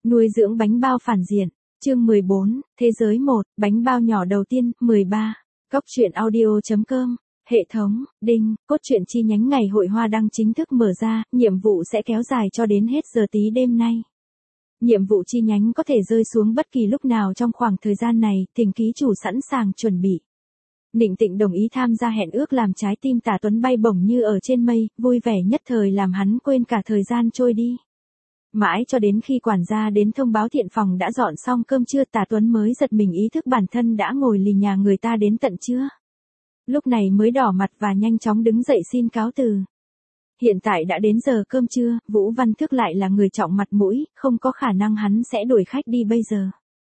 Nuôi dưỡng bánh bao phản diện. Chương 14, Thế giới 1, bánh bao nhỏ đầu tiên, 13. Góc truyện audio.com. Hệ thống, đinh, cốt truyện chi nhánh ngày hội hoa đăng chính thức mở ra, nhiệm vụ sẽ kéo dài cho đến hết giờ tí đêm nay. Nhiệm vụ chi nhánh có thể rơi xuống bất kỳ lúc nào trong khoảng thời gian này, thỉnh ký chủ sẵn sàng chuẩn bị. Nịnh Tịnh đồng ý tham gia hẹn ước làm trái tim Tả Tuấn bay bổng như ở trên mây, vui vẻ nhất thời làm hắn quên cả thời gian trôi đi. Mãi cho đến khi quản gia đến thông báo thiện phòng đã dọn xong cơm trưa, Tả Tuấn mới giật mình ý thức bản thân đã ngồi lì nhà người ta đến tận trưa. Lúc này mới đỏ mặt và nhanh chóng đứng dậy xin cáo từ. Hiện tại đã đến giờ cơm trưa, Vũ Văn Thức lại là người trọng mặt mũi, không có khả năng hắn sẽ đuổi khách đi bây giờ.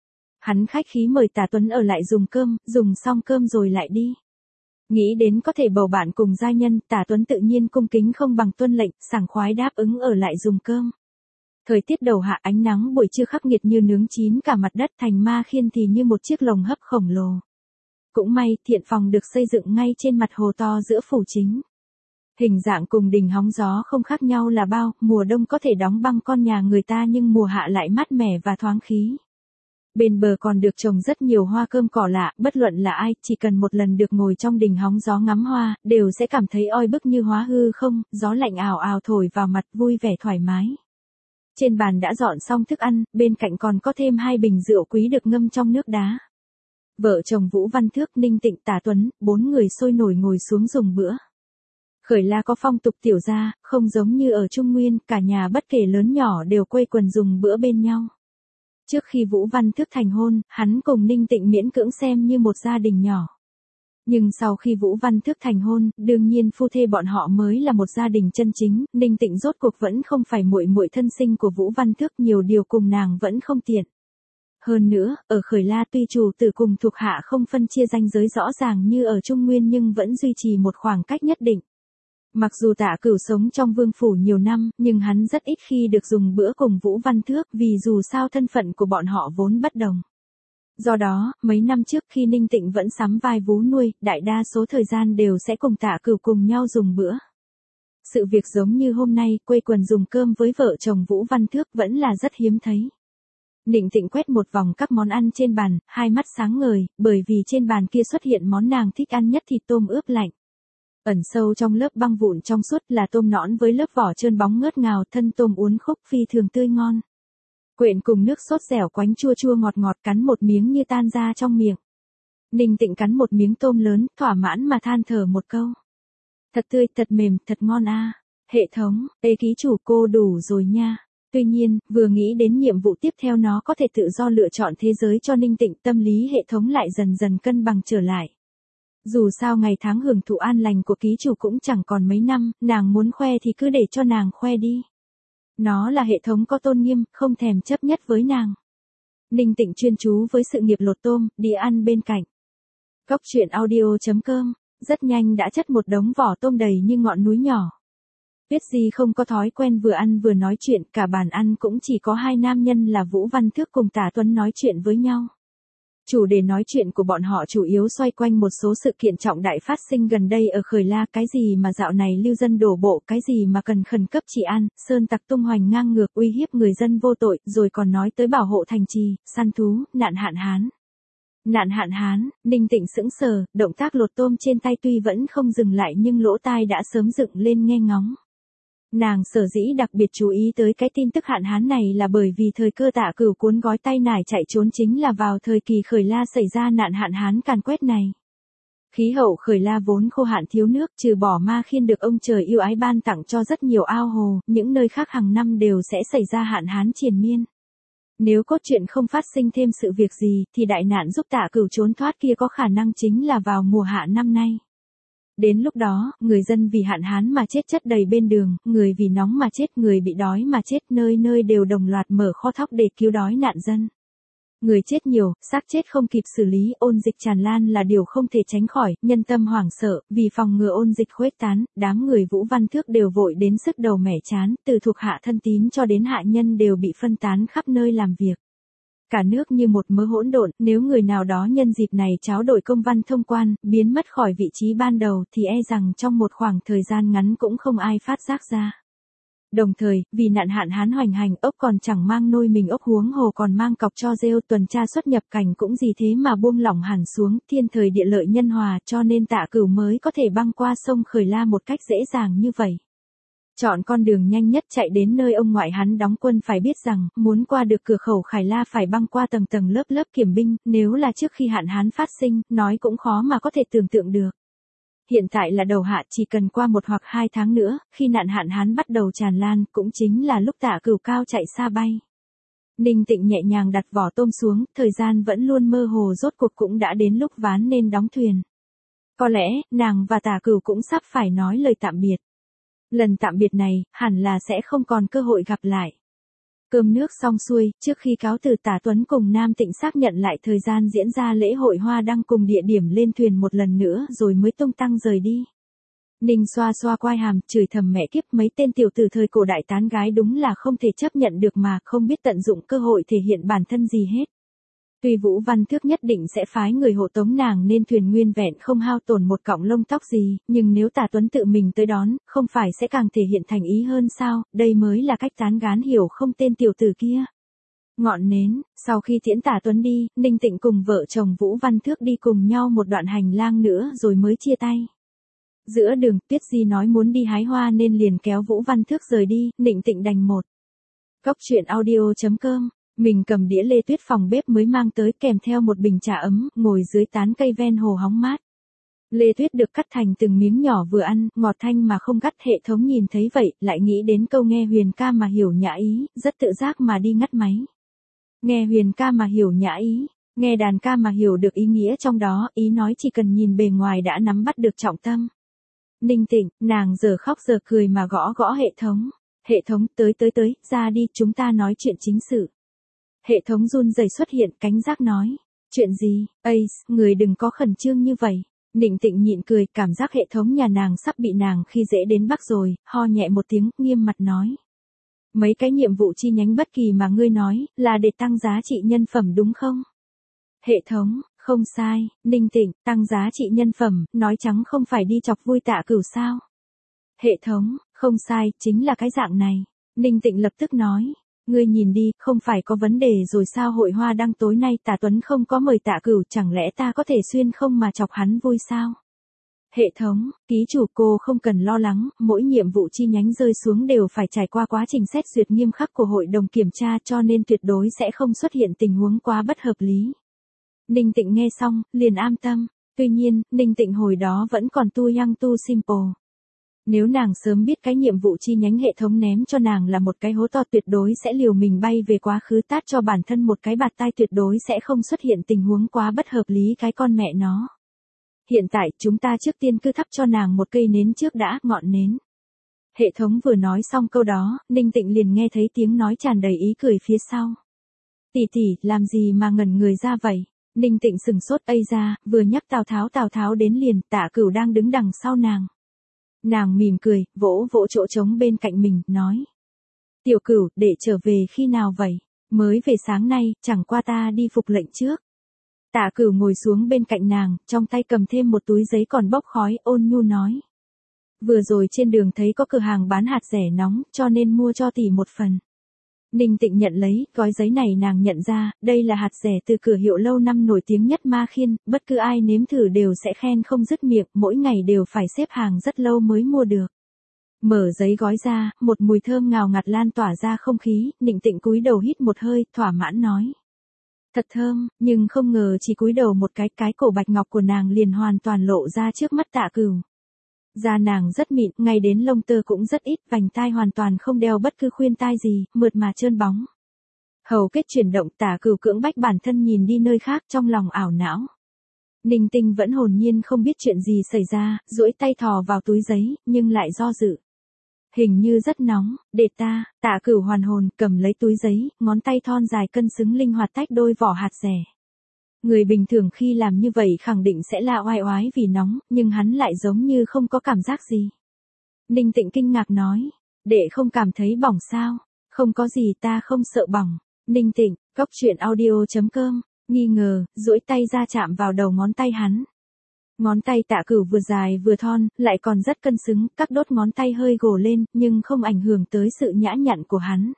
Hắn khách khí mời Tả Tuấn ở lại dùng cơm, dùng xong cơm rồi lại đi. Nghĩ đến có thể bầu bạn cùng gia nhân, Tả Tuấn tự nhiên cung kính không bằng tuân lệnh, sảng khoái đáp ứng ở lại dùng cơm. Thời tiết đầu hạ, ánh nắng buổi trưa khắc nghiệt như nướng chín cả mặt đất, thành Ma Khiên thì như một chiếc lồng hấp khổng lồ. Cũng may, thiện phòng được xây dựng ngay trên mặt hồ to giữa phủ chính. Hình dạng cùng đình hóng gió không khác nhau là bao, mùa đông có thể đóng băng con nhà người ta nhưng mùa hạ lại mát mẻ và thoáng khí. Bên bờ còn được trồng rất nhiều hoa cơm cỏ lạ, bất luận là ai, chỉ cần một lần được ngồi trong đình hóng gió ngắm hoa, đều sẽ cảm thấy oi bức như hóa hư không, gió lạnh ào ào thổi vào mặt, vui vẻ thoải mái. Trên bàn đã dọn xong thức ăn, bên cạnh còn có thêm 2 bình rượu quý được ngâm trong nước đá. Vợ chồng Vũ Văn Thước, Ninh Tịnh, Tả Tuấn, 4 người sôi nổi ngồi xuống dùng bữa. Khởi La có phong tục tiểu gia, không giống như ở Trung Nguyên, cả nhà bất kể lớn nhỏ đều quây quần dùng bữa bên nhau. Trước khi Vũ Văn Thước thành hôn, hắn cùng Ninh Tịnh miễn cưỡng xem như một gia đình nhỏ. Nhưng sau khi Vũ Văn Thước thành hôn, đương nhiên phu thê bọn họ mới là một gia đình chân chính, Ninh Tịnh rốt cuộc vẫn không phải muội muội thân sinh của Vũ Văn Thước, nhiều điều cùng nàng vẫn không tiện. Hơn nữa, ở Khởi La tuy chủ tử cùng thuộc hạ không phân chia ranh giới rõ ràng như ở Trung Nguyên nhưng vẫn duy trì một khoảng cách nhất định. Mặc dù Tạ Cửu sống trong vương phủ nhiều năm, nhưng hắn rất ít khi được dùng bữa cùng Vũ Văn Thước vì dù sao thân phận của bọn họ vốn bất đồng. Do đó, mấy năm trước khi Ninh Tịnh vẫn sắm vai vú nuôi, đại đa số thời gian đều sẽ cùng Tạ Cửu cùng nhau dùng bữa. Sự việc giống như hôm nay, quây quần dùng cơm với vợ chồng Vũ Văn Thước vẫn là rất hiếm thấy. Ninh Tịnh quét một vòng các món ăn trên bàn, hai mắt sáng ngời, bởi vì trên bàn kia xuất hiện món nàng thích ăn nhất, thịt tôm ướp lạnh. Ẩn sâu trong lớp băng vụn trong suốt là tôm nõn với lớp vỏ trơn bóng ngớt ngào, thân tôm uốn khúc phi thường tươi ngon. Quyện cùng nước sốt dẻo quánh chua chua ngọt ngọt, cắn một miếng như tan ra trong miệng. Ninh Tịnh cắn một miếng tôm lớn, thỏa mãn mà than thở một câu. Thật tươi, thật mềm, thật ngon a. Hệ thống, ký chủ cô đủ rồi nha. Tuy nhiên, vừa nghĩ đến nhiệm vụ tiếp theo nó có thể tự do lựa chọn thế giới cho Ninh Tịnh, tâm lý hệ thống lại dần dần cân bằng trở lại. Dù sao ngày tháng hưởng thụ an lành của ký chủ cũng chẳng còn mấy năm, nàng muốn khoe thì cứ để cho nàng khoe đi. Nó là hệ thống có tôn nghiêm, không thèm chấp nhất với nàng. Ninh Tịnh chuyên chú với sự nghiệp lột tôm, đi ăn bên cạnh. Góc truyện audio.com, rất nhanh đã chất một đống vỏ tôm đầy như ngọn núi nhỏ. Tuyết Di không có thói quen vừa ăn vừa nói chuyện, cả bàn ăn cũng chỉ có 2 nam nhân là Vũ Văn Thước cùng Tả Tuấn nói chuyện với nhau. Chủ đề nói chuyện của bọn họ chủ yếu xoay quanh một số sự kiện trọng đại phát sinh gần đây ở Khởi La, cái gì mà dạo này lưu dân đổ bộ, cái gì mà cần khẩn cấp trị an, sơn tặc tung hoành ngang ngược uy hiếp người dân vô tội, rồi còn nói tới bảo hộ thành trì, săn thú, nạn hạn hán. Nạn hạn hán, Ninh Tịnh sững sờ, động tác lột tôm trên tay tuy vẫn không dừng lại nhưng lỗ tai đã sớm dựng lên nghe ngóng. Nàng sở dĩ đặc biệt chú ý tới cái tin tức hạn hán này là bởi vì thời cơ Tạ Cửu cuốn gói tay nải chạy trốn chính là vào thời kỳ Khởi La xảy ra nạn hạn hán càn quét này. Khí hậu Khởi La vốn khô hạn thiếu nước, trừ bỏ Ma Khiên được ông trời yêu ái ban tặng cho rất nhiều ao hồ, những nơi khác hàng năm đều sẽ xảy ra hạn hán triền miên. Nếu cốt truyện không phát sinh thêm sự việc gì, thì đại nạn giúp Tạ Cửu trốn thoát kia có khả năng chính là vào mùa hạ năm nay. Đến lúc đó, người dân vì hạn hán mà chết chất đầy bên đường, người vì nóng mà chết, người bị đói mà chết, nơi nơi đều đồng loạt mở kho thóc để cứu đói nạn dân. Người chết nhiều, xác chết không kịp xử lý, ôn dịch tràn lan là điều không thể tránh khỏi, nhân tâm hoảng sợ, vì phòng ngừa ôn dịch khuếch tán, đám người Vũ Văn Thước đều vội đến sức đầu mẻ chán, từ thuộc hạ thân tín cho đến hạ nhân đều bị phân tán khắp nơi làm việc. Cả nước như một mớ hỗn độn, nếu người nào đó nhân dịp này tráo đổi công văn thông quan, biến mất khỏi vị trí ban đầu thì e rằng trong một khoảng thời gian ngắn cũng không ai phát giác ra. Đồng thời, vì nạn hạn hán hoành hành, ốc còn chẳng mang nôi mình ốc huống hồ còn mang cọc cho rêu, tuần tra xuất nhập cảnh cũng gì thế mà buông lỏng hẳn xuống, thiên thời địa lợi nhân hòa, cho nên Tạ Cửu mới có thể băng qua sông Khởi La một cách dễ dàng như vậy. Chọn con đường nhanh nhất chạy đến nơi ông ngoại hắn đóng quân, phải biết rằng, muốn qua được cửa khẩu Khải La phải băng qua tầng tầng lớp lớp kiểm binh, nếu là trước khi hạn hán phát sinh, nói cũng khó mà có thể tưởng tượng được. Hiện tại là đầu hạ, chỉ cần qua 1 hoặc 2 tháng nữa, khi nạn hạn hán bắt đầu tràn lan, cũng chính là lúc Tạ Cửu cao chạy xa bay. Ninh Tịnh nhẹ nhàng đặt vỏ tôm xuống, thời gian vẫn luôn mơ hồ, rốt cuộc cũng đã đến lúc ván nên đóng thuyền. Có lẽ, nàng và Tạ Cửu cũng sắp phải nói lời tạm biệt. Lần tạm biệt này, hẳn là sẽ không còn cơ hội gặp lại. Cơm nước xong xuôi, trước khi cáo từ, Tả Tuấn cùng Nam Tịnh xác nhận lại thời gian diễn ra lễ hội hoa đăng cùng địa điểm lên thuyền một lần nữa rồi mới tung tăng rời đi. Ninh xoa xoa quai hàm, chửi thầm mẹ kiếp, mấy tên tiểu tử thời cổ đại tán gái đúng là không thể chấp nhận được mà không biết tận dụng cơ hội thể hiện bản thân gì hết. Tuy Vũ Văn Thước nhất định sẽ phái người hộ tống nàng nên thuyền nguyên vẹn không hao tổn một cọng lông tóc gì, nhưng nếu Tả Tuấn tự mình tới đón, không phải sẽ càng thể hiện thành ý hơn sao, đây mới là cách tán gái hiểu không tên tiểu tử kia. Ngọn nến, sau khi tiễn Tả Tuấn đi, Ninh Tịnh cùng vợ chồng Vũ Văn Thước đi cùng nhau một đoạn hành lang nữa rồi mới chia tay. Giữa đường, Tuyết Di nói muốn đi hái hoa nên liền kéo Vũ Văn Thước rời đi, Ninh Tịnh đành một. Cốc truyện audio.com. Mình cầm đĩa lê tuyết phòng bếp mới mang tới kèm theo một bình trà ấm, ngồi dưới tán cây ven hồ hóng mát. Lê tuyết được cắt thành từng miếng nhỏ vừa ăn, ngọt thanh mà không gắt. Hệ thống nhìn thấy vậy, lại nghĩ đến câu nghe huyền ca mà hiểu nhã ý, rất tự giác mà đi ngắt máy. Nghe huyền ca mà hiểu nhã ý, nghe đàn ca mà hiểu được ý nghĩa trong đó, ý nói chỉ cần nhìn bề ngoài đã nắm bắt được trọng tâm. Ninh Tịnh, nàng giờ khóc giờ cười mà gõ gõ hệ thống. Hệ thống, tới, ra đi, chúng ta nói chuyện chính sự. Hệ thống run rẩy xuất hiện, cánh giác nói. Chuyện gì, người đừng có khẩn trương như vậy. Ninh Tịnh nhịn cười, cảm giác hệ thống nhà nàng sắp bị nàng khi dễ đến bắc rồi, ho nhẹ một tiếng, nghiêm mặt nói. Mấy cái nhiệm vụ chi nhánh bất kỳ mà ngươi nói, là để tăng giá trị nhân phẩm đúng không? Hệ thống, không sai. Ninh Tịnh, tăng giá trị nhân phẩm, nói trắng không phải đi chọc vui Tạ Cửu sao? Hệ thống, không sai, chính là cái dạng này. Ninh Tịnh lập tức nói. Ngươi nhìn đi, không phải có vấn đề rồi sao? Hội hoa đăng tối nay Tả Tuấn không có mời Tạ Cửu, chẳng lẽ ta có thể xuyên không mà chọc hắn vui sao? Hệ thống, ký chủ, cô không cần lo lắng, mỗi nhiệm vụ chi nhánh rơi xuống đều phải trải qua quá trình xét duyệt nghiêm khắc của hội đồng kiểm tra, cho nên tuyệt đối sẽ không xuất hiện tình huống quá bất hợp lý. Ninh Tịnh nghe xong, liền an tâm. Tuy nhiên, Ninh Tịnh hồi đó vẫn còn tu young tu simple. Nếu nàng sớm biết cái nhiệm vụ chi nhánh hệ thống ném cho nàng là một cái hố to, tuyệt đối sẽ liều mình bay về quá khứ tát cho bản thân một cái bạt tai, tuyệt đối sẽ không xuất hiện tình huống quá bất hợp lý cái con mẹ nó. Hiện tại, chúng ta trước tiên cứ thắp cho nàng một cây nến trước đã, ngọn nến. Hệ thống vừa nói xong câu đó, Ninh Tịnh liền nghe thấy tiếng nói tràn đầy ý cười phía sau. Tỷ tỷ, làm gì mà ngẩn người ra vậy? Ninh Tịnh sừng sốt, ra, vừa nhắc Tào Tháo đến liền, Tạ Cửu đang đứng đằng sau nàng. Nàng mỉm cười, vỗ vỗ chỗ trống bên cạnh mình, nói. Tiểu Cửu, để trở về khi nào vậy? Mới về sáng nay, chẳng qua ta đi phục lệnh trước. Tạ Cửu ngồi xuống bên cạnh nàng, trong tay cầm thêm một túi giấy còn bốc khói, ôn nhu nói. Vừa rồi trên đường thấy có cửa hàng bán hạt rẻ nóng, cho nên mua cho tỷ một phần. Ninh Tịnh nhận lấy, gói giấy này nàng nhận ra, đây là hạt rẻ từ cửa hiệu lâu năm nổi tiếng nhất Ma Khiên, bất cứ ai nếm thử đều sẽ khen không dứt miệng, mỗi ngày đều phải xếp hàng rất lâu mới mua được. Mở giấy gói ra, một mùi thơm ngào ngạt lan tỏa ra không khí, Ninh Tịnh cúi đầu hít một hơi, thỏa mãn nói. Thật thơm, nhưng không ngờ chỉ cúi đầu một cái cổ bạch ngọc của nàng liền hoàn toàn lộ ra trước mắt Tạ Cửu. Da nàng rất mịn, ngay đến lông tơ cũng rất ít, vành tai hoàn toàn không đeo bất cứ khuyên tai gì, mượt mà trơn bóng. Hầu kết chuyển động, Tạ Cửu cưỡng bách bản thân nhìn đi nơi khác, trong lòng ảo não. Ninh Tinh vẫn hồn nhiên không biết chuyện gì xảy ra, duỗi tay thò vào túi giấy, nhưng lại do dự. Hình như rất nóng, để ta. Tạ Cửu hoàn hồn, cầm lấy túi giấy, ngón tay thon dài cân xứng linh hoạt tách đôi vỏ hạt rẻ. Người bình thường khi làm như vậy khẳng định sẽ là oai oái vì nóng, nhưng hắn lại giống như không có cảm giác gì. Ninh Tịnh kinh ngạc nói, đệ không cảm thấy bỏng sao? Không có gì, ta không sợ bỏng. Ninh Tịnh, cốc truyện audio.com, nghi ngờ, duỗi tay ra chạm vào đầu ngón tay hắn. Ngón tay Tạ Cửu vừa dài vừa thon, lại còn rất cân xứng, các đốt ngón tay hơi gồ lên, nhưng không ảnh hưởng tới sự nhã nhặn của hắn.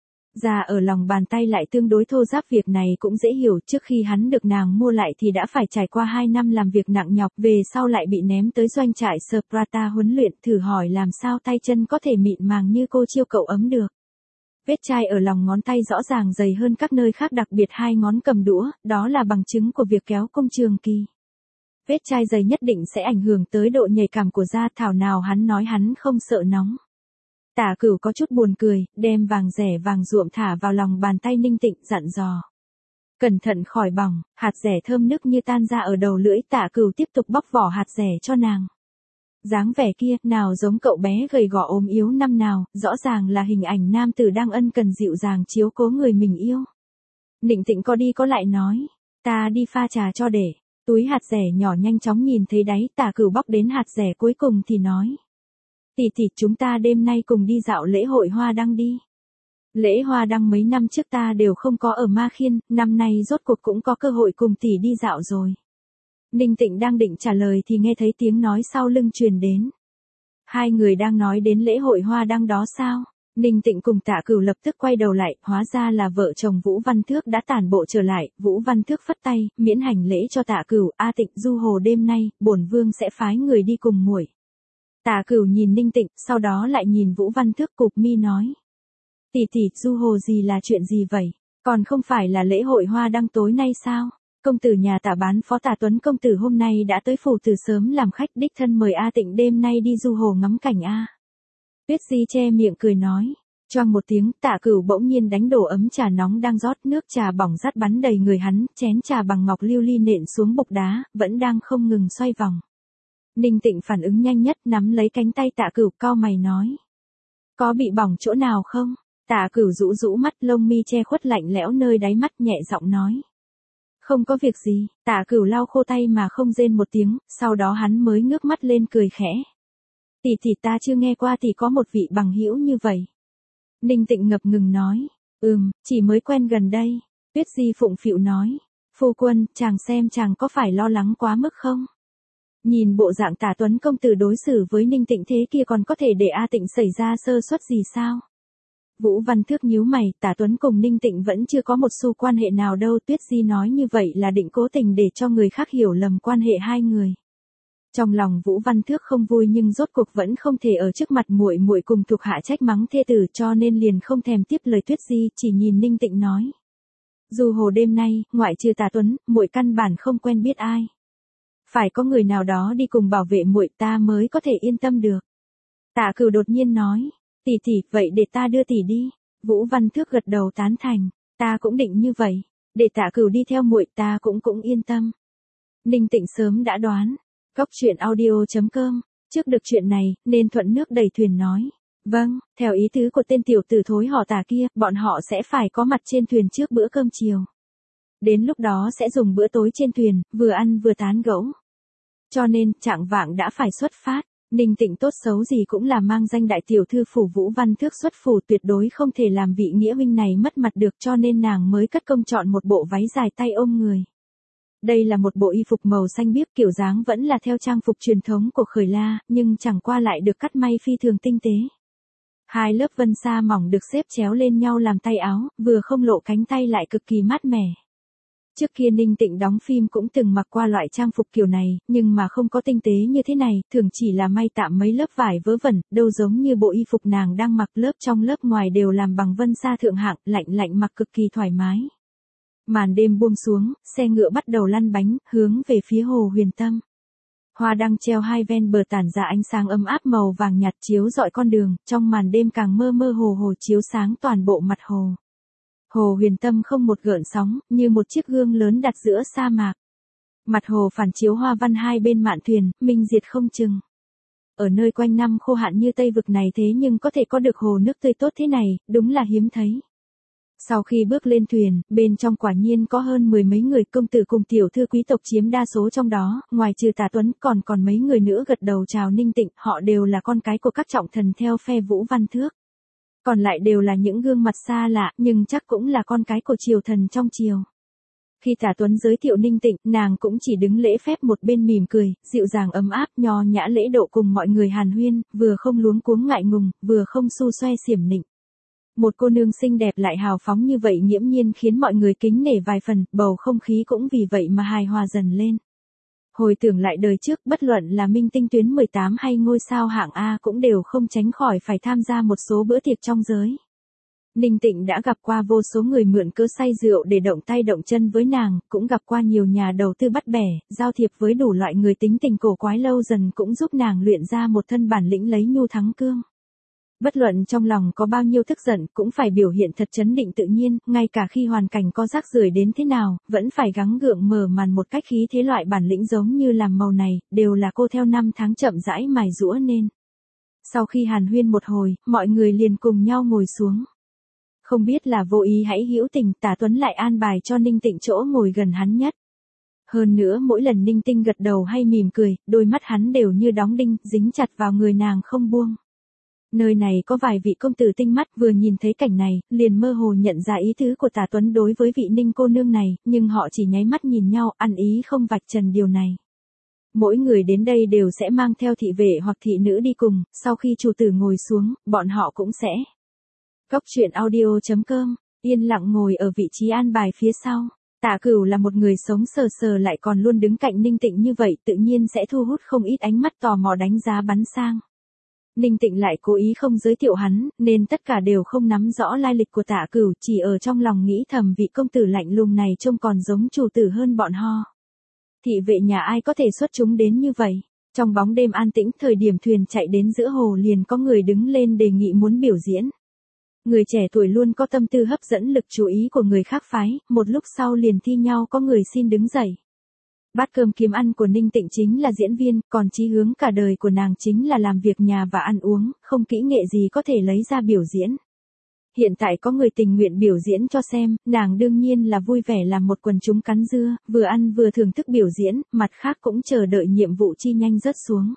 Da ở lòng bàn tay lại tương đối thô ráp, việc này cũng dễ hiểu, trước khi hắn được nàng mua lại thì đã phải trải qua 2 năm làm việc nặng nhọc, về sau lại bị ném tới doanh trại Sparta huấn luyện, thử hỏi làm sao tay chân có thể mịn màng như cô chiêu cậu ấm được. Vết chai ở lòng ngón tay rõ ràng dày hơn các nơi khác, đặc biệt 2 ngón cầm đũa, đó là bằng chứng của việc kéo công trường kỳ. Vết chai dày nhất định sẽ ảnh hưởng tới độ nhạy cảm của da, thảo nào hắn nói hắn không sợ nóng. Tạ Cửu có chút buồn cười, đem vàng rẻ vàng ruộm thả vào lòng bàn tay Ninh Tịnh, dặn dò. Cẩn thận khỏi bỏng, hạt rẻ thơm nức như tan ra ở đầu lưỡi. Tạ Cửu tiếp tục bóc vỏ hạt rẻ cho nàng. Dáng vẻ kia, nào giống cậu bé gầy gò ốm yếu năm nào, rõ ràng là hình ảnh nam tử đang ân cần dịu dàng chiếu cố người mình yêu. Ninh Tịnh có đi có lại nói, ta đi pha trà cho để. Túi hạt rẻ nhỏ nhanh chóng nhìn thấy đáy, Tạ Cửu bóc đến hạt rẻ cuối cùng thì nói. Tỷ tỷ, chúng ta đêm nay cùng đi dạo lễ hội hoa đăng đi. Lễ hoa đăng mấy năm trước ta đều không có ở Ma Khiên, năm nay rốt cuộc cũng có cơ hội cùng tỷ đi dạo rồi. Ninh Tịnh đang định trả lời thì nghe thấy tiếng nói sau lưng truyền đến. Hai người đang nói đến lễ hội hoa đăng đó sao? Ninh Tịnh cùng Tạ Cửu lập tức quay đầu lại, hóa ra là vợ chồng Vũ Văn Thước đã tản bộ trở lại. Vũ Văn Thước phất tay, miễn hành lễ cho Tạ Cửu. A Tịnh, du hồ đêm nay, bổn vương sẽ phái người đi cùng muội. Tạ Cửu nhìn Ninh Tịnh, sau đó lại nhìn Vũ Văn Thước, cụp mi nói. Tỷ tỷ, du hồ gì là chuyện gì vậy? Còn không phải là lễ hội hoa đăng tối nay sao? Công tử nhà Tạ bán phó Tạ Tuấn công tử hôm nay đã tới phủ từ sớm làm khách, đích thân mời A Tịnh đêm nay đi du hồ ngắm cảnh a. Tuyết Di che miệng cười nói. Choang một tiếng, Tạ Cửu bỗng nhiên đánh đổ ấm trà nóng đang rót, nước trà bỏng rát bắn đầy người hắn, chén trà bằng ngọc lưu ly nện xuống bục đá, vẫn đang không ngừng xoay vòng. Ninh Tịnh phản ứng nhanh nhất, nắm lấy cánh tay Tạ Cửu, cau mày nói. Có bị bỏng chỗ nào không? Tạ Cửu rũ rũ mắt, lông mi che khuất lạnh lẽo nơi đáy mắt, nhẹ giọng nói. Không có việc gì. Tạ Cửu lau khô tay mà không rên một tiếng, sau đó hắn mới ngước mắt lên cười khẽ. Tỷ, ta chưa nghe qua tỷ có một vị bằng hữu như vậy. Ninh Tịnh ngập ngừng nói. Chỉ mới quen gần đây. Tuyết Di phụng phịu nói. Phu quân, chàng xem chàng có phải lo lắng quá mức không? Nhìn bộ dạng Tạ Tuấn công tử đối xử với Ninh Tịnh thế kia, còn có thể để A Tịnh xảy ra sơ suất gì sao? Vũ Văn Thước nhíu mày, Tạ Tuấn cùng Ninh Tịnh vẫn chưa có một xu quan hệ nào đâu. Tuyết Di nói như vậy là định cố tình để cho người khác hiểu lầm quan hệ hai người. Trong lòng Vũ Văn Thước không vui, nhưng rốt cuộc vẫn không thể ở trước mặt muội muội cùng thuộc hạ trách mắng thê tử, cho nên liền không thèm tiếp lời Tuyết Di, chỉ nhìn Ninh Tịnh nói. Du hồ đêm nay, ngoại trừ Tạ Tuấn, muội căn bản không quen biết ai. Phải có người nào đó đi cùng bảo vệ muội ta mới có thể yên tâm được. Tạ Cửu đột nhiên nói. Tỷ, vậy để ta đưa tỷ đi. Vũ Văn Thước gật đầu tán thành. Ta cũng định như vậy. Để Tạ Cửu đi theo muội ta cũng yên tâm. Ninh Tịnh sớm đã đoán. Góc truyện audio.com. Trước được chuyện này, nên thuận nước đẩy thuyền nói. Vâng, theo ý tứ của tên tiểu tử thối họ Tạ kia, bọn họ sẽ phải có mặt trên thuyền trước bữa cơm chiều. Đến lúc đó sẽ dùng bữa tối trên thuyền, vừa ăn vừa tán gẫu. Cho nên, chạng vạng đã phải xuất phát. Ninh Tịnh tốt xấu gì cũng là mang danh đại tiểu thư phủ Vũ Văn Thước xuất phủ, tuyệt đối không thể làm vị nghĩa huynh này mất mặt được, cho nên nàng mới cất công chọn một bộ váy dài tay ôm người. Đây là một bộ y phục màu xanh biếc, kiểu dáng vẫn là theo trang phục truyền thống của Khởi La, nhưng chẳng qua lại được cắt may phi thường tinh tế. 2 lớp vân sa mỏng được xếp chéo lên nhau làm tay áo, vừa không lộ cánh tay lại cực kỳ mát mẻ. Trước kia Ninh Tịnh đóng phim cũng từng mặc qua loại trang phục kiểu này, nhưng mà không có tinh tế như thế này, thường chỉ là may tạm mấy lớp vải vớ vẩn, đâu giống như bộ y phục nàng đang mặc, lớp trong lớp ngoài đều làm bằng vân sa thượng hạng, lạnh mặc cực kỳ thoải mái. Màn đêm buông xuống, xe ngựa bắt đầu lăn bánh, hướng về phía hồ Huyền Tâm. Hoa đăng treo hai ven bờ tản ra ánh sáng ấm áp màu vàng nhạt chiếu rọi con đường, trong màn đêm càng mơ mơ hồ chiếu sáng toàn bộ mặt hồ. Hồ Huyền Tâm không một gợn sóng, như một chiếc gương lớn đặt giữa sa mạc. Mặt hồ phản chiếu hoa văn hai bên mạn thuyền, minh diệt không chừng. Ở nơi quanh năm khô hạn như Tây vực này thế nhưng có thể có được hồ nước tươi tốt thế này, đúng là hiếm thấy. Sau khi bước lên thuyền, bên trong quả nhiên có hơn 10 mấy người, công tử cùng tiểu thư quý tộc chiếm đa số trong đó, ngoài trừ Tạ Tuấn còn mấy người nữa gật đầu chào Ninh Tịnh, họ đều là con cái của các trọng thần theo phe Vũ Văn Thước. Còn lại đều là những gương mặt xa lạ, nhưng chắc cũng là con cái của triều thần trong triều. Khi Tả Tuấn giới thiệu Ninh Tịnh, nàng cũng chỉ đứng lễ phép một bên mỉm cười, dịu dàng ấm áp, nho nhã lễ độ cùng mọi người hàn huyên, vừa không luống cuống ngại ngùng, vừa không xu xoe xiểm nịnh. Một cô nương xinh đẹp lại hào phóng như vậy nghiễm nhiên khiến mọi người kính nể vài phần, bầu không khí cũng vì vậy mà hài hòa dần lên. Hồi tưởng lại đời trước, bất luận là minh tinh tuyến 18 hay ngôi sao hạng A cũng đều không tránh khỏi phải tham gia một số bữa tiệc trong giới. Ninh Tịnh đã gặp qua vô số người mượn cớ say rượu để động tay động chân với nàng, cũng gặp qua nhiều nhà đầu tư bắt bẻ, giao thiệp với đủ loại người tính tình cổ quái, lâu dần cũng giúp nàng luyện ra một thân bản lĩnh lấy nhu thắng cương. Bất luận trong lòng có bao nhiêu tức giận cũng phải biểu hiện thật trấn định tự nhiên, ngay cả khi hoàn cảnh có rác rưởi đến thế nào, vẫn phải gắng gượng mở màn một cách khí thế. Loại bản lĩnh giống như làm màu này, đều là cô theo năm tháng chậm rãi mài giũa nên. Sau khi hàn huyên một hồi, mọi người liền cùng nhau ngồi xuống. Không biết là vô ý hãy hữu tình, Tả Tuấn lại an bài cho Ninh Tịnh chỗ ngồi gần hắn nhất. Hơn nữa mỗi lần Ninh Tinh gật đầu hay mỉm cười, đôi mắt hắn đều như đóng đinh, dính chặt vào người nàng không buông. Nơi này có vài vị công tử tinh mắt, vừa nhìn thấy cảnh này, liền mơ hồ nhận ra ý tứ của Tả Tuấn đối với vị Ninh cô nương này, nhưng họ chỉ nháy mắt nhìn nhau, ăn ý không vạch trần điều này. Mỗi người đến đây đều sẽ mang theo thị vệ hoặc thị nữ đi cùng, sau khi chủ tử ngồi xuống, bọn họ cũng sẽ. Cốc truyện audio.com, yên lặng ngồi ở vị trí an bài phía sau. Tạ Cửu là một người sống sờ sờ lại còn luôn đứng cạnh Ninh Tịnh như vậy, tự nhiên sẽ thu hút không ít ánh mắt tò mò đánh giá bắn sang. Ninh Tịnh lại cố ý không giới thiệu hắn, nên tất cả đều không nắm rõ lai lịch của Tạ Cửu, chỉ ở trong lòng nghĩ thầm vị công tử lạnh lùng này trông còn giống chủ tử hơn bọn họ. Thị vệ nhà ai có thể xuất chúng đến như vậy? Trong bóng đêm an tĩnh, thời điểm thuyền chạy đến giữa hồ liền có người đứng lên đề nghị muốn biểu diễn. Người trẻ tuổi luôn có tâm tư hấp dẫn lực chú ý của người khác phái, một lúc sau liền thi nhau có người xin đứng dậy. Bát cơm kiếm ăn của Ninh Tịnh chính là diễn viên, còn chí hướng cả đời của nàng chính là làm việc nhà và ăn uống, không kỹ nghệ gì có thể lấy ra biểu diễn. Hiện tại có người tình nguyện biểu diễn cho xem, nàng đương nhiên là vui vẻ làm một quần chúng cắn dưa, vừa ăn vừa thưởng thức biểu diễn, mặt khác cũng chờ đợi nhiệm vụ chi nhanh rớt xuống.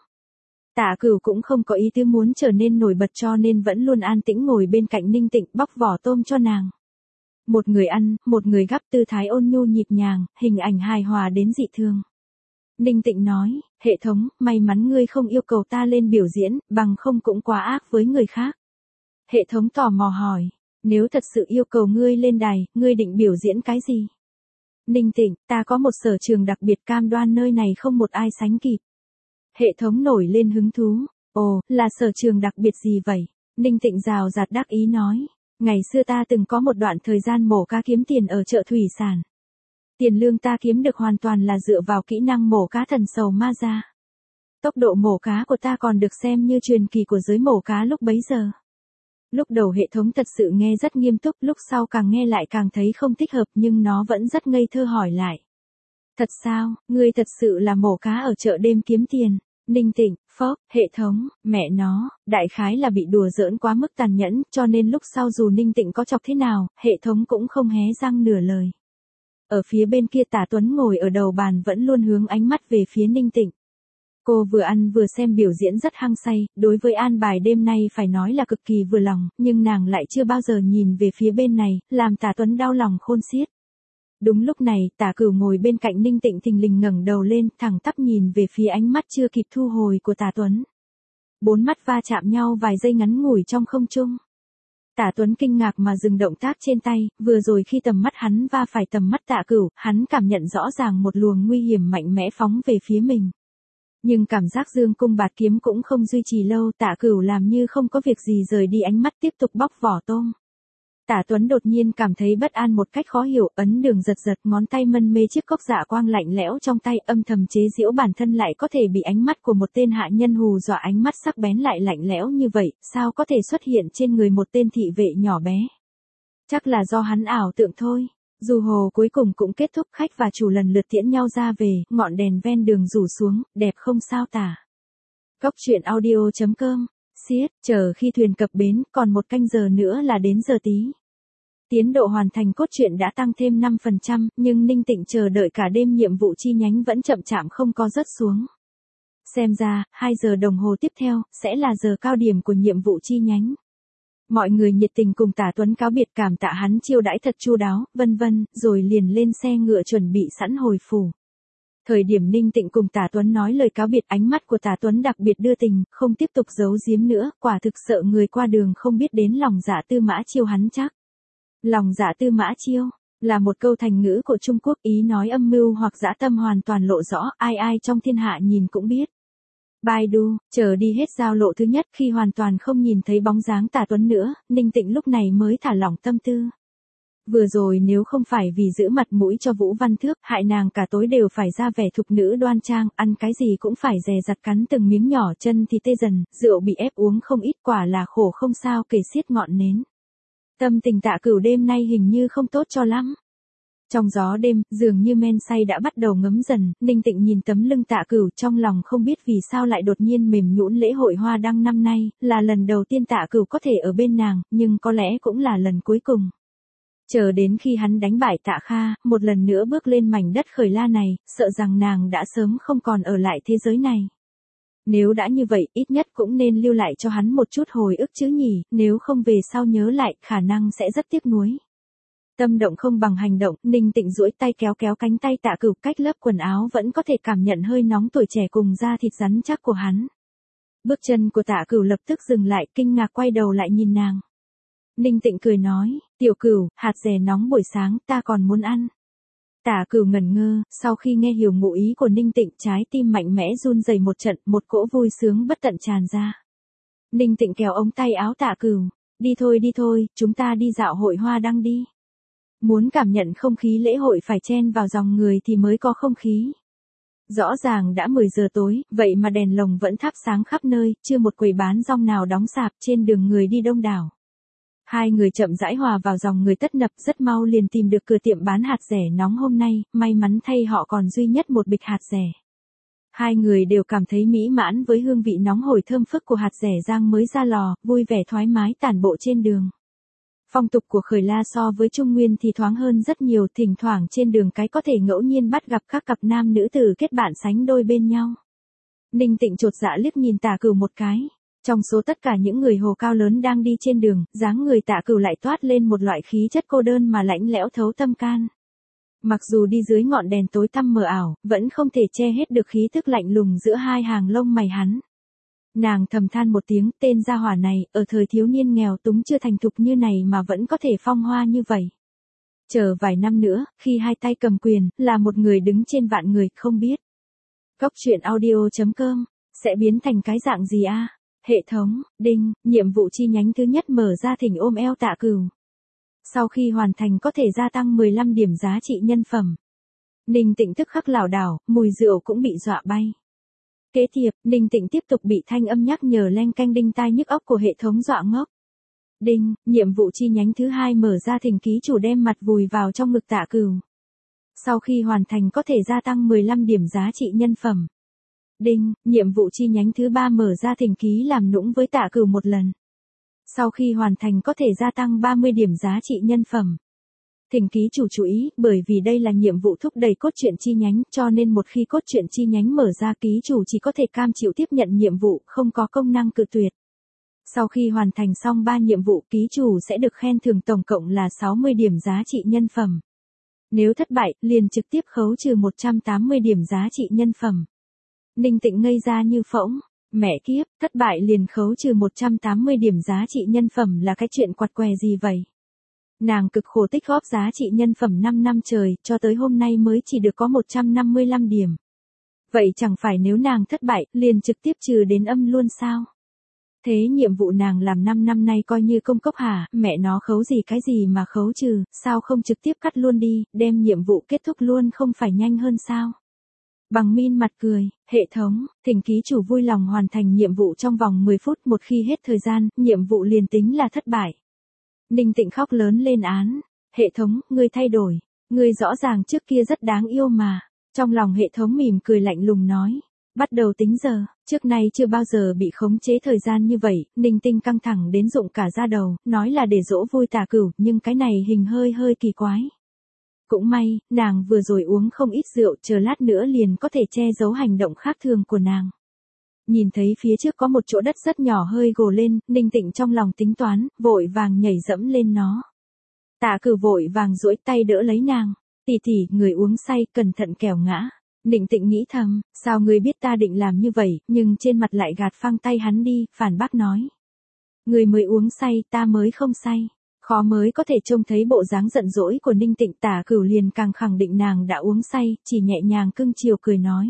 Tạ Cửu cũng không có ý tứ muốn trở nên nổi bật cho nên vẫn luôn an tĩnh ngồi bên cạnh Ninh Tịnh bóc vỏ tôm cho nàng. Một người ăn, một người gắp, tư thái ôn nhu nhịp nhàng, hình ảnh hài hòa đến dị thường. Ninh Tịnh nói, hệ thống, may mắn ngươi không yêu cầu ta lên biểu diễn, bằng không cũng quá ác với người khác. Hệ thống tò mò hỏi, nếu thật sự yêu cầu ngươi lên đài, ngươi định biểu diễn cái gì? Ninh Tịnh, ta có một sở trường đặc biệt, cam đoan nơi này không một ai sánh kịp. Hệ thống nổi lên hứng thú, ồ, là sở trường đặc biệt gì vậy? Ninh Tịnh rào rạt đắc ý nói, ngày xưa ta từng có một đoạn thời gian mổ cá kiếm tiền ở chợ thủy sản. Tiền lương ta kiếm được hoàn toàn là dựa vào kỹ năng mổ cá thần sầu ma ra. Tốc độ mổ cá của ta còn được xem như truyền kỳ của giới mổ cá lúc bấy giờ. Lúc đầu hệ thống thật sự nghe rất nghiêm túc, lúc sau càng nghe lại càng thấy không thích hợp, nhưng nó vẫn rất ngây thơ hỏi lại. Thật sao, ngươi thật sự là mổ cá ở chợ đêm kiếm tiền? Ninh Tịnh, phốc, hệ thống, mẹ nó, đại khái là bị đùa giỡn quá mức tàn nhẫn, cho nên lúc sau dù Ninh Tịnh có chọc thế nào, hệ thống cũng không hé răng nửa lời. Ở phía bên kia Tả Tuấn ngồi ở đầu bàn vẫn luôn hướng ánh mắt về phía Ninh Tịnh. Cô vừa ăn vừa xem biểu diễn rất hăng say, đối với an bài đêm nay phải nói là cực kỳ vừa lòng, nhưng nàng lại chưa bao giờ nhìn về phía bên này, làm Tả Tuấn đau lòng khôn xiết. Đúng lúc này, Tả Cửu ngồi bên cạnh Ninh Tịnh thình lình ngẩng đầu lên, thẳng tắp nhìn về phía ánh mắt chưa kịp thu hồi của Tả Tuấn. Bốn mắt va chạm nhau vài giây ngắn ngủi trong không trung. Tả Tuấn kinh ngạc mà dừng động tác trên tay, vừa rồi khi tầm mắt hắn va phải tầm mắt Tạ Cửu, hắn cảm nhận rõ ràng một luồng nguy hiểm mạnh mẽ phóng về phía mình. Nhưng cảm giác dương cung bạt kiếm cũng không duy trì lâu, Tạ Cửu làm như không có việc gì rời đi ánh mắt tiếp tục bóc vỏ tôm. Tả Tuấn đột nhiên cảm thấy bất an một cách khó hiểu, ấn đường giật giật, ngón tay mân mê chiếc cốc dạ quang lạnh lẽo trong tay, âm thầm chế giễu bản thân lại có thể bị ánh mắt của một tên hạ nhân hù dọa, ánh mắt sắc bén lại lạnh lẽo như vậy, sao có thể xuất hiện trên người một tên thị vệ nhỏ bé. Chắc là do hắn ảo tượng thôi. Dù hồ cuối cùng cũng kết thúc, khách và chủ lần lượt tiễn nhau ra về, ngọn đèn ven đường rủ xuống, đẹp không sao tả. Cốc truyện audio.com, xiết, chờ khi thuyền cập bến, còn một canh giờ nữa là đến giờ tí. Tiến độ hoàn thành cốt truyện đã tăng thêm 5%, nhưng Ninh Tịnh chờ đợi cả đêm nhiệm vụ chi nhánh vẫn chậm chạp không có rớt xuống. Xem ra, 2 giờ đồng hồ tiếp theo, sẽ là giờ cao điểm của nhiệm vụ chi nhánh. Mọi người nhiệt tình cùng Tả Tuấn cáo biệt, cảm tạ hắn chiêu đãi thật chu đáo, vân vân, rồi liền lên xe ngựa chuẩn bị sẵn hồi phủ. Thời điểm Ninh Tịnh cùng Tả Tuấn nói lời cáo biệt, ánh mắt của Tả Tuấn đặc biệt đưa tình, không tiếp tục giấu giếm nữa, quả thực sợ người qua đường không biết đến lòng dạ Tư Mã Chiêu hắn chắc. Lòng dạ Tư Mã Chiêu là một câu thành ngữ của Trung Quốc, ý nói âm mưu hoặc dã tâm hoàn toàn lộ rõ, ai ai trong thiên hạ nhìn cũng biết. Baidu, chờ đi hết giao lộ thứ nhất, khi hoàn toàn không nhìn thấy bóng dáng Tả Tuấn nữa, Ninh Tịnh lúc này mới thả lỏng tâm tư. Vừa rồi nếu không phải vì giữ mặt mũi cho Vũ Văn Thước, hại nàng cả tối đều phải ra vẻ thục nữ đoan trang, ăn cái gì cũng phải dè dặt cắn từng miếng nhỏ, chân thì tê dần, rượu bị ép uống không ít, quả là khổ không sao kể xiết ngọn nến. Tâm tình Tạ Cửu đêm nay hình như không tốt cho lắm. Trong gió đêm, dường như men say đã bắt đầu ngấm dần, Ninh Tịnh nhìn tấm lưng Tạ Cửu, trong lòng không biết vì sao lại đột nhiên mềm nhũn. Lễ hội hoa đăng năm nay, là lần đầu tiên Tạ Cửu có thể ở bên nàng, nhưng có lẽ cũng là lần cuối cùng. Chờ đến khi hắn đánh bại Tạ Kha, một lần nữa bước lên mảnh đất Khởi La này, sợ rằng nàng đã sớm không còn ở lại thế giới này. Nếu đã như vậy, ít nhất cũng nên lưu lại cho hắn một chút hồi ức chứ nhỉ, nếu không về sau nhớ lại, khả năng sẽ rất tiếc nuối. Tâm động không bằng hành động, Ninh Tịnh duỗi tay kéo kéo cánh tay Tạ Cửu, cách lớp quần áo vẫn có thể cảm nhận hơi nóng tuổi trẻ cùng da thịt rắn chắc của hắn. Bước chân của Tạ Cửu lập tức dừng lại, kinh ngạc quay đầu lại nhìn nàng. Ninh Tịnh cười nói, Tiểu Cửu, hạt dẻ nóng buổi sáng, ta còn muốn ăn. Tạ Cửu ngẩn ngơ, sau khi nghe hiểu ngụ ý của Ninh Tịnh, trái tim mạnh mẽ run rẩy một trận, một cỗ vui sướng bất tận tràn ra. Ninh Tịnh kéo ống tay áo Tạ Cửu, đi thôi, chúng ta đi dạo hội hoa đăng đi. Muốn cảm nhận không khí lễ hội phải chen vào dòng người thì mới có không khí. Rõ ràng đã 10 giờ tối, vậy mà đèn lồng vẫn thắp sáng khắp nơi, chưa một quầy bán rong nào đóng sạp, trên đường người đi đông đảo. Hai người chậm rãi hòa vào dòng người tấp nập, rất mau liền tìm được cửa tiệm bán hạt dẻ nóng hôm nay, may mắn thay họ còn duy nhất một bịch hạt dẻ. Hai người đều cảm thấy mỹ mãn với hương vị nóng hổi thơm phức của hạt dẻ rang mới ra lò, vui vẻ thoải mái tản bộ trên đường. Phong tục của Khởi La so với Trung Nguyên thì thoáng hơn rất nhiều, thỉnh thoảng trên đường cái có thể ngẫu nhiên bắt gặp các cặp nam nữ tử kết bạn sánh đôi bên nhau. Ninh Tịnh chột dạ liếc nhìn Tạ Cửu một cái. Trong số tất cả những người hồ cao lớn đang đi trên đường, dáng người Tạ Cửu lại toát lên một loại khí chất cô đơn mà lạnh lẽo thấu tâm can. Mặc dù đi dưới ngọn đèn tối tăm mờ ảo, vẫn không thể che hết được khí tức lạnh lùng giữa hai hàng lông mày hắn. Nàng thầm than một tiếng, tên gia hỏa này, ở thời thiếu niên nghèo túng chưa thành thục như này mà vẫn có thể phong hoa như vậy. Chờ vài năm nữa, khi hai tay cầm quyền, là một người đứng trên vạn người, không biết. Góc truyện audio.com, sẽ biến thành cái dạng gì a? Hệ thống, đinh, nhiệm vụ chi nhánh thứ nhất mở ra, thỉnh ôm eo Tạ Cửu. Sau khi hoàn thành có thể gia tăng 15 điểm giá trị nhân phẩm. Ninh Tịnh tức khắc lảo đảo, mùi rượu cũng bị dọa bay. Kế tiếp, Ninh Tịnh tiếp tục bị thanh âm nhắc nhở leng keng đinh tai nhức óc của hệ thống dọa ngốc. Đinh, nhiệm vụ chi nhánh thứ hai mở ra, thỉnh ký chủ đem mặt vùi vào trong ngực Tạ Cửu. Sau khi hoàn thành có thể gia tăng 15 điểm giá trị nhân phẩm. Đinh, nhiệm vụ chi nhánh thứ ba mở ra, thỉnh ký làm nũng với Tạ Cửu một lần. Sau khi hoàn thành có thể gia tăng 30 điểm giá trị nhân phẩm. Thỉnh ký chủ chú ý, bởi vì đây là nhiệm vụ thúc đẩy cốt truyện chi nhánh, cho nên một khi cốt truyện chi nhánh mở ra, ký chủ chỉ có thể cam chịu tiếp nhận nhiệm vụ, không có công năng cự tuyệt. Sau khi hoàn thành xong 3 nhiệm vụ, ký chủ sẽ được khen thưởng tổng cộng là 60 điểm giá trị nhân phẩm. Nếu thất bại, liền trực tiếp khấu trừ 180 điểm giá trị nhân phẩm. Ninh Tịnh ngây ra như phỗng, mẹ kiếp, thất bại liền khấu trừ 180 điểm giá trị nhân phẩm là cái chuyện quặt què gì vậy? Nàng cực khổ tích góp giá trị nhân phẩm 5 năm trời, cho tới hôm nay mới chỉ được có 155 điểm. Vậy chẳng phải nếu nàng thất bại, liền trực tiếp trừ đến âm luôn sao? Thế nhiệm vụ nàng làm 5 năm nay coi như công cốc hả, mẹ nó khấu gì cái gì mà khấu trừ, sao không trực tiếp cắt luôn đi, đem nhiệm vụ kết thúc luôn không phải nhanh hơn sao? Bằng min mặt cười, hệ thống, thỉnh ký chủ vui lòng hoàn thành nhiệm vụ trong vòng 10 phút, một khi hết thời gian, nhiệm vụ liền tính là thất bại. Ninh Tịnh khóc lớn lên án, hệ thống, ngươi thay đổi, ngươi rõ ràng trước kia rất đáng yêu mà. Trong lòng hệ thống mỉm cười lạnh lùng nói, bắt đầu tính giờ, trước nay chưa bao giờ bị khống chế thời gian như vậy. Ninh Tịnh căng thẳng đến rụng cả da đầu, nói là để dỗ vui Tạ Cửu, nhưng cái này hình hơi kỳ quái. Cũng may, nàng vừa rồi uống không ít rượu, chờ lát nữa liền có thể che giấu hành động khác thường của nàng. Nhìn thấy phía trước có một chỗ đất rất nhỏ hơi gồ lên, Ninh Tịnh trong lòng tính toán, vội vàng nhảy dẫm lên nó. Tạ Cửu vội vàng duỗi tay đỡ lấy nàng. Tỷ tỷ, người uống say, cẩn thận kẻo ngã. Ninh Tịnh nghĩ thầm, sao ngươi biết ta định làm như vậy, nhưng trên mặt lại gạt phăng tay hắn đi, phản bác nói. Người mới uống say, ta mới không say. Khó mới có thể trông thấy bộ dáng giận dỗi của Ninh Tịnh. Tạ Cửu liền càng khẳng định nàng đã uống say, chỉ nhẹ nhàng cưng chiều cười nói.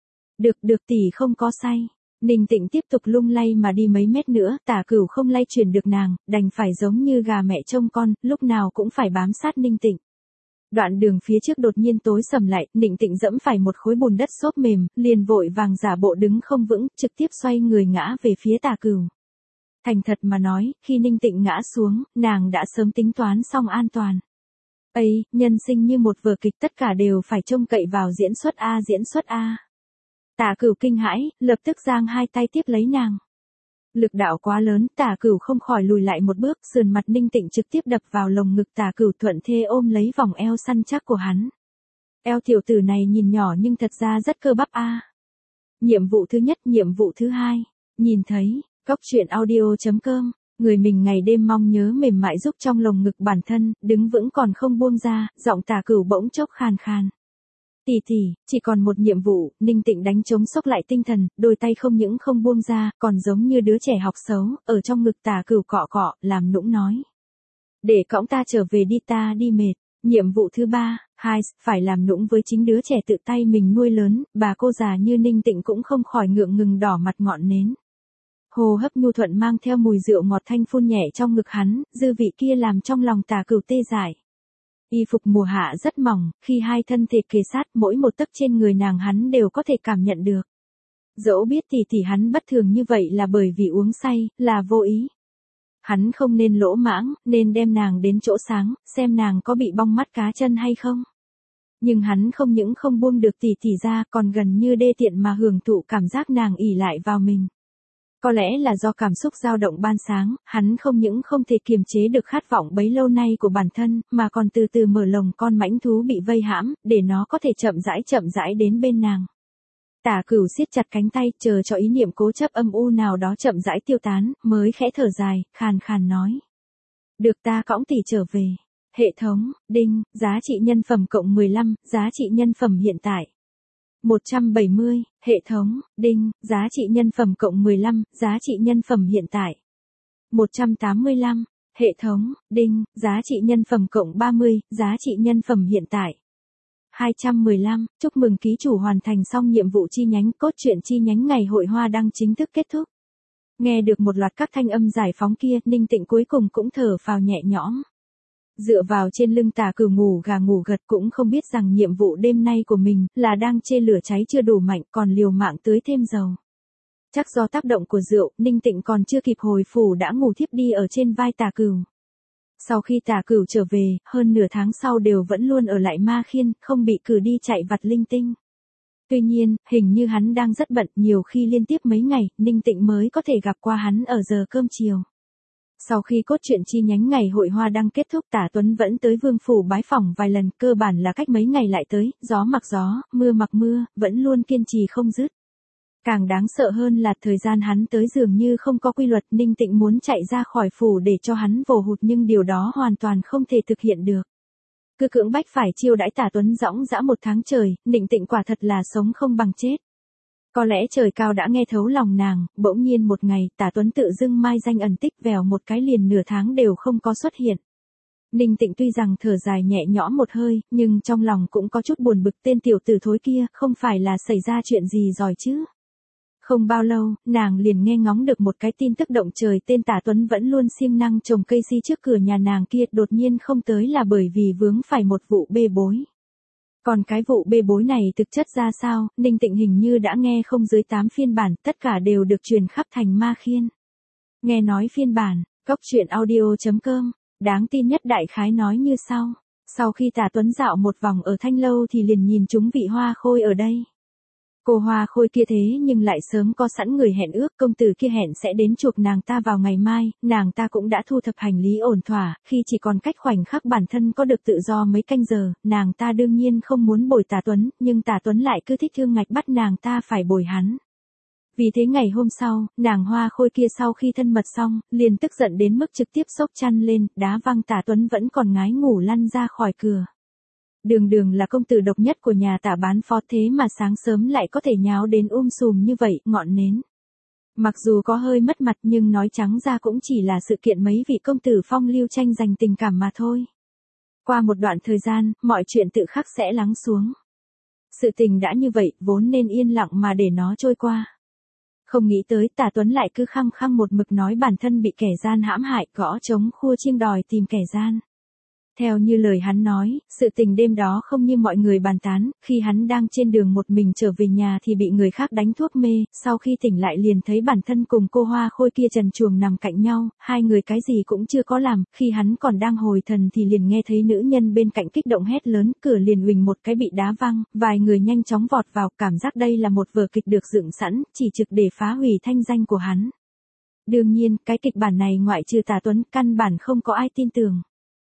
Được tỷ không có say. Ninh Tịnh tiếp tục lung lay mà đi mấy mét nữa, Tạ Cửu không lay chuyển được nàng, đành phải giống như gà mẹ trông con, lúc nào cũng phải bám sát Ninh Tịnh. Đoạn đường phía trước đột nhiên tối sầm lại, Ninh Tịnh dẫm phải một khối bùn đất xốp mềm, liền vội vàng giả bộ đứng không vững, trực tiếp xoay người ngã về phía Tạ Cửu. Thành thật mà nói, khi Ninh Tịnh ngã xuống, nàng đã sớm tính toán xong an toàn. Ây, nhân sinh như một vở kịch, tất cả đều phải trông cậy vào diễn xuất A. Tạ Cửu kinh hãi, lập tức giang hai tay tiếp lấy nàng. Lực đạo quá lớn, Tạ Cửu không khỏi lùi lại một bước, sườn mặt Ninh Tịnh trực tiếp đập vào lồng ngực Tạ Cửu, thuận thê ôm lấy vòng eo săn chắc của hắn. Eo tiểu tử này nhìn nhỏ nhưng thật ra rất cơ bắp a. Nhiệm vụ thứ nhất, nhiệm vụ thứ hai. Nhìn thấy, Cóc truyện audio.com, người mình ngày đêm mong nhớ mềm mại giúp trong lồng ngực bản thân, đứng vững còn không buông ra, giọng Tạ Cửu bỗng chốc khàn khàn. Tỷ tỷ, chỉ còn một nhiệm vụ. Ninh Tịnh đánh trống sốc lại tinh thần, đôi tay không những không buông ra, còn giống như đứa trẻ học xấu, ở trong ngực Tạ Cửu cọ cọ, làm nũng nói. Để cõng ta trở về đi, ta đi mệt. Nhiệm vụ thứ ba, phải làm nũng với chính đứa trẻ tự tay mình nuôi lớn, bà cô già như Ninh Tịnh cũng không khỏi ngượng ngừng đỏ mặt ngọn nến. Hô hấp nhu thuận mang theo mùi rượu ngọt thanh phun nhẹ trong ngực hắn, dư vị kia làm trong lòng Tạ Cửu tê dại. Y phục mùa hạ rất mỏng, khi hai thân thể kề sát, mỗi một tấc trên người nàng hắn đều có thể cảm nhận được. Dẫu biết tỷ hắn bất thường như vậy là bởi vì uống say, là vô ý. Hắn không nên lỗ mãng, nên đem nàng đến chỗ sáng, xem nàng có bị bong mắt cá chân hay không. Nhưng hắn không những không buông được tỷ ra, còn gần như đê tiện mà hưởng thụ cảm giác nàng ỷ lại vào mình. Có lẽ là do cảm xúc dao động ban sáng, hắn không những không thể kiềm chế được khát vọng bấy lâu nay của bản thân, mà còn từ từ mở lồng con mãnh thú bị vây hãm, để nó có thể chậm rãi đến bên nàng. Tạ Cửu siết chặt cánh tay, chờ cho ý niệm cố chấp âm u nào đó chậm rãi tiêu tán, mới khẽ thở dài, khàn khàn nói. Được, ta cõng tỷ trở về. Hệ thống, đinh, giá trị nhân phẩm cộng 15, giá trị nhân phẩm hiện tại. 170, hệ thống, đinh, giá trị nhân phẩm cộng 15, giá trị nhân phẩm hiện tại. 185, hệ thống, đinh, giá trị nhân phẩm cộng 30, giá trị nhân phẩm hiện tại. 215, chúc mừng ký chủ hoàn thành xong nhiệm vụ chi nhánh, cốt truyện chi nhánh ngày hội hoa đăng chính thức kết thúc. Nghe được một loạt các thanh âm giải phóng kia, Ninh Tịnh cuối cùng cũng thở phào nhẹ nhõm. Dựa vào trên lưng Tạ Cửu ngủ gà ngủ gật, cũng không biết rằng nhiệm vụ đêm nay của mình là đang chê lửa cháy chưa đủ mạnh, còn liều mạng tưới thêm dầu. Chắc do tác động của rượu, Ninh Tịnh còn chưa kịp hồi phủ đã ngủ thiếp đi ở trên vai Tạ Cửu. Sau khi Tạ Cửu trở về, hơn nửa tháng sau đều vẫn luôn ở lại Ma Khiên, không bị cử đi chạy vặt linh tinh. Tuy nhiên, hình như hắn đang rất bận, nhiều khi liên tiếp mấy ngày, Ninh Tịnh mới có thể gặp qua hắn ở giờ cơm chiều. Sau khi cốt truyện chi nhánh ngày hội hoa đăng kết thúc, Tạ Tuấn vẫn tới Vương phủ bái phỏng vài lần, cơ bản là cách mấy ngày lại tới, gió mặc gió, mưa mặc mưa, vẫn luôn kiên trì không dứt. Càng đáng sợ hơn là thời gian hắn tới dường như không có quy luật, Ninh Tịnh muốn chạy ra khỏi phủ để cho hắn vồ hụt nhưng điều đó hoàn toàn không thể thực hiện được. Cứ cưỡng bách phải chiêu đãi Tạ Tuấn dõng dã một tháng trời, Ninh Tịnh quả thật là sống không bằng chết. Có lẽ trời cao đã nghe thấu lòng nàng, bỗng nhiên một ngày, Tạ Tuấn tự dưng mai danh ẩn tích, vèo một cái liền nửa tháng đều không có xuất hiện. Ninh Tịnh tuy rằng thở dài nhẹ nhõm một hơi, nhưng trong lòng cũng có chút buồn bực, tên tiểu tử thối kia, không phải là xảy ra chuyện gì rồi chứ. Không bao lâu, nàng liền nghe ngóng được một cái tin tức động trời, tên Tạ Tuấn vẫn luôn siêng năng trồng cây si trước cửa nhà nàng kia, đột nhiên không tới là bởi vì vướng phải một vụ bê bối. Còn cái vụ bê bối này thực chất ra sao, Ninh Tịnh hình như đã nghe không dưới 8 phiên bản, tất cả đều được truyền khắp thành Ma Khiên. Nghe nói phiên bản, Cóc truyện audio.com, đáng tin nhất đại khái nói như sau. Sau khi Tạ Tuấn dạo một vòng ở Thanh Lâu thì liền nhìn chúng vị Hoa Khôi ở đây. Cô Hoa Khôi kia thế nhưng lại sớm có sẵn người hẹn ước, công tử kia hẹn sẽ đến chuộc nàng ta vào ngày mai, nàng ta cũng đã thu thập hành lý ổn thỏa, khi chỉ còn cách khoảnh khắc bản thân có được tự do mấy canh giờ, nàng ta đương nhiên không muốn bồi Tạ Tuấn, nhưng Tạ Tuấn lại cứ thích thương ngạch bắt nàng ta phải bồi hắn. Vì thế ngày hôm sau, nàng Hoa Khôi kia sau khi thân mật xong, liền tức giận đến mức trực tiếp xốc chăn lên, đá văng Tả Tuấn vẫn còn ngái ngủ lăn ra khỏi cửa. Đường đường là công tử độc nhất của nhà Tả bán phó, thế mà sáng sớm lại có thể nháo đến sùm như vậy, ngọn nến. Mặc dù có hơi mất mặt nhưng nói trắng ra cũng chỉ là sự kiện mấy vị công tử phong lưu tranh giành tình cảm mà thôi. Qua một đoạn thời gian, mọi chuyện tự khắc sẽ lắng xuống. Sự tình đã như vậy, vốn nên yên lặng mà để nó trôi qua. Không nghĩ tới Tả Tuấn lại cứ khăng khăng một mực nói bản thân bị kẻ gian hãm hại, gõ trống khua chiêng đòi tìm kẻ gian. Theo như lời hắn nói, sự tình đêm đó không như mọi người bàn tán, khi hắn đang trên đường một mình trở về nhà thì bị người khác đánh thuốc mê, sau khi tỉnh lại liền thấy bản thân cùng cô Hoa Khôi kia trần truồng nằm cạnh nhau, hai người cái gì cũng chưa có làm, khi hắn còn đang hồi thần thì liền nghe thấy nữ nhân bên cạnh kích động hét lớn, cửa liền huỳnh một cái bị đá văng, vài người nhanh chóng vọt vào, cảm giác đây là một vở kịch được dựng sẵn, chỉ trực để phá hủy thanh danh của hắn. Đương nhiên, cái kịch bản này ngoại trừ Tả Tuấn, căn bản không có ai tin tưởng.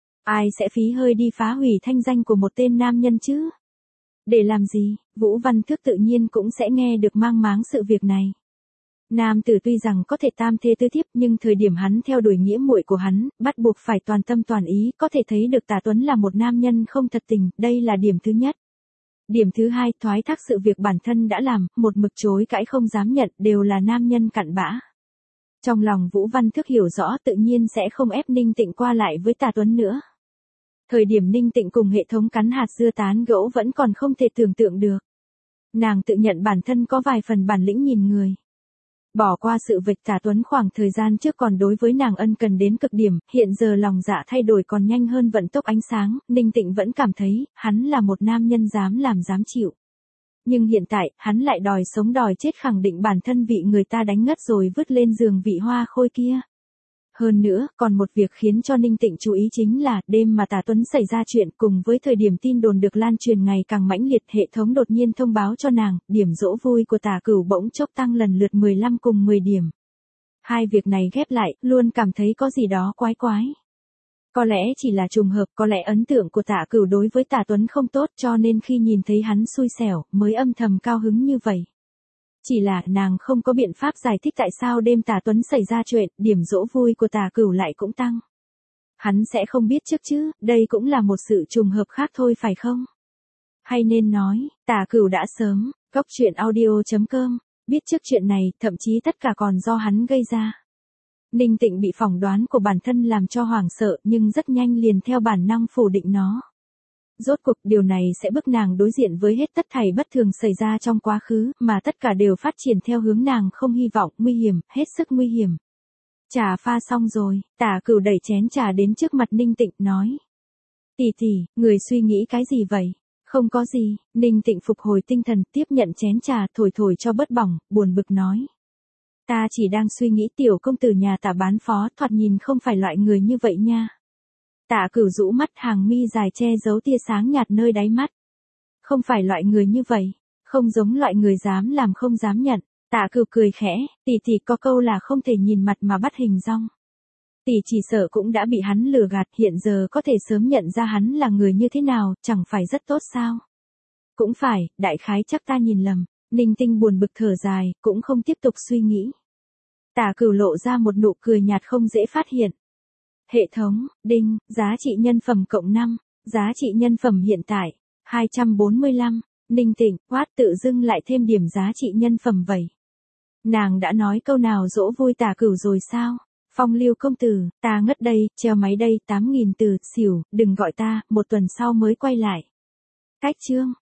Ai sẽ phí hơi đi phá hủy thanh danh của một tên nam nhân chứ? Để làm gì? Vũ Văn Thước tự nhiên cũng sẽ nghe được mang máng sự việc này. Nam tử tuy rằng có thể tam thê tứ thiếp nhưng thời điểm hắn theo đuổi nghĩa muội của hắn, bắt buộc phải toàn tâm toàn ý, có thể thấy được Tả Tuấn là một nam nhân không thật tình, đây là điểm thứ nhất. Điểm thứ hai, thoái thác sự việc bản thân đã làm, một mực chối cãi không dám nhận, đều là nam nhân cặn bã. Trong lòng Vũ Văn Thước hiểu rõ tự nhiên sẽ không ép Ninh Tịnh qua lại với Tả Tuấn nữa. Thời điểm Ninh Tịnh cùng hệ thống cắn hạt dưa tán gẫu vẫn còn không thể tưởng tượng được. Nàng tự nhận bản thân có vài phần bản lĩnh nhìn người. Bỏ qua sự vạch Tả Tuấn khoảng thời gian trước còn đối với nàng ân cần đến cực điểm, hiện giờ lòng dạ thay đổi còn nhanh hơn vận tốc ánh sáng, Ninh Tịnh vẫn cảm thấy, hắn là một nam nhân dám làm dám chịu. Nhưng hiện tại, hắn lại đòi sống đòi chết khẳng định bản thân bị người ta đánh ngất rồi vứt lên giường vị Hoa Khôi kia. Hơn nữa, còn một việc khiến cho Ninh Tịnh chú ý chính là, đêm mà Tả Tuấn xảy ra chuyện cùng với thời điểm tin đồn được lan truyền ngày càng mãnh liệt, hệ thống đột nhiên thông báo cho nàng, điểm dỗ vui của Tả Cửu bỗng chốc tăng lần lượt 15 cùng 10 điểm. Hai việc này ghép lại, luôn cảm thấy có gì đó quái quái. Có lẽ chỉ là trùng hợp, có lẽ ấn tượng của Tả Cửu đối với Tả Tuấn không tốt cho nên khi nhìn thấy hắn xui xẻo, mới âm thầm cao hứng như vậy. Chỉ là nàng không có biện pháp giải thích tại sao đêm Tả Tuấn xảy ra chuyện, điểm dỗ vui của Tả Cửu lại cũng tăng. Hắn sẽ không biết trước chứ, đây cũng là một sự trùng hợp khác thôi phải không? Hay nên nói, Tả Cửu đã sớm, góc truyện audio.com, biết trước chuyện này, thậm chí tất cả còn do hắn gây ra. Ninh Tịnh bị phỏng đoán của bản thân làm cho hoảng sợ nhưng rất nhanh liền theo bản năng phủ định nó. Rốt cuộc điều này sẽ bức nàng đối diện với hết tất thảy bất thường xảy ra trong quá khứ, mà tất cả đều phát triển theo hướng nàng không hy vọng, nguy hiểm, hết sức nguy hiểm. Trà pha xong rồi, Tả Cửu đẩy chén trà đến trước mặt Ninh Tịnh, nói. Tỷ tỷ, người suy nghĩ cái gì vậy? Không có gì, Ninh Tịnh phục hồi tinh thần, tiếp nhận chén trà, thổi thổi cho bớt bỏng, buồn bực nói. Ta chỉ đang suy nghĩ tiểu công tử nhà Tả bán phó, thoạt nhìn không phải loại người như vậy nha. Tả Cửu rũ mắt, hàng mi dài che giấu tia sáng nhạt nơi đáy mắt. Không phải loại người như vậy, không giống loại người dám làm không dám nhận. Tả Cửu cười khẽ, tỷ tỷ có câu là không thể nhìn mặt mà bắt hình dong. Tỷ chỉ sợ cũng đã bị hắn lừa gạt, hiện giờ có thể sớm nhận ra hắn là người như thế nào, chẳng phải rất tốt sao? Cũng phải, đại khái chắc ta nhìn lầm. Ninh Tinh buồn bực thở dài, cũng không tiếp tục suy nghĩ. Tả Cửu lộ ra một nụ cười nhạt không dễ phát hiện. Hệ thống, đinh, giá trị nhân phẩm cộng 5, giá trị nhân phẩm hiện tại, 245, Ninh Tịnh, tự dưng lại thêm điểm giá trị nhân phẩm vậy. Nàng đã nói câu nào dỗ vui Tả Cửu rồi sao? Phong lưu công tử, ta ngất đây, treo máy đây, 8.000 từ, xỉu, đừng gọi ta, một tuần sau mới quay lại. Cách chương.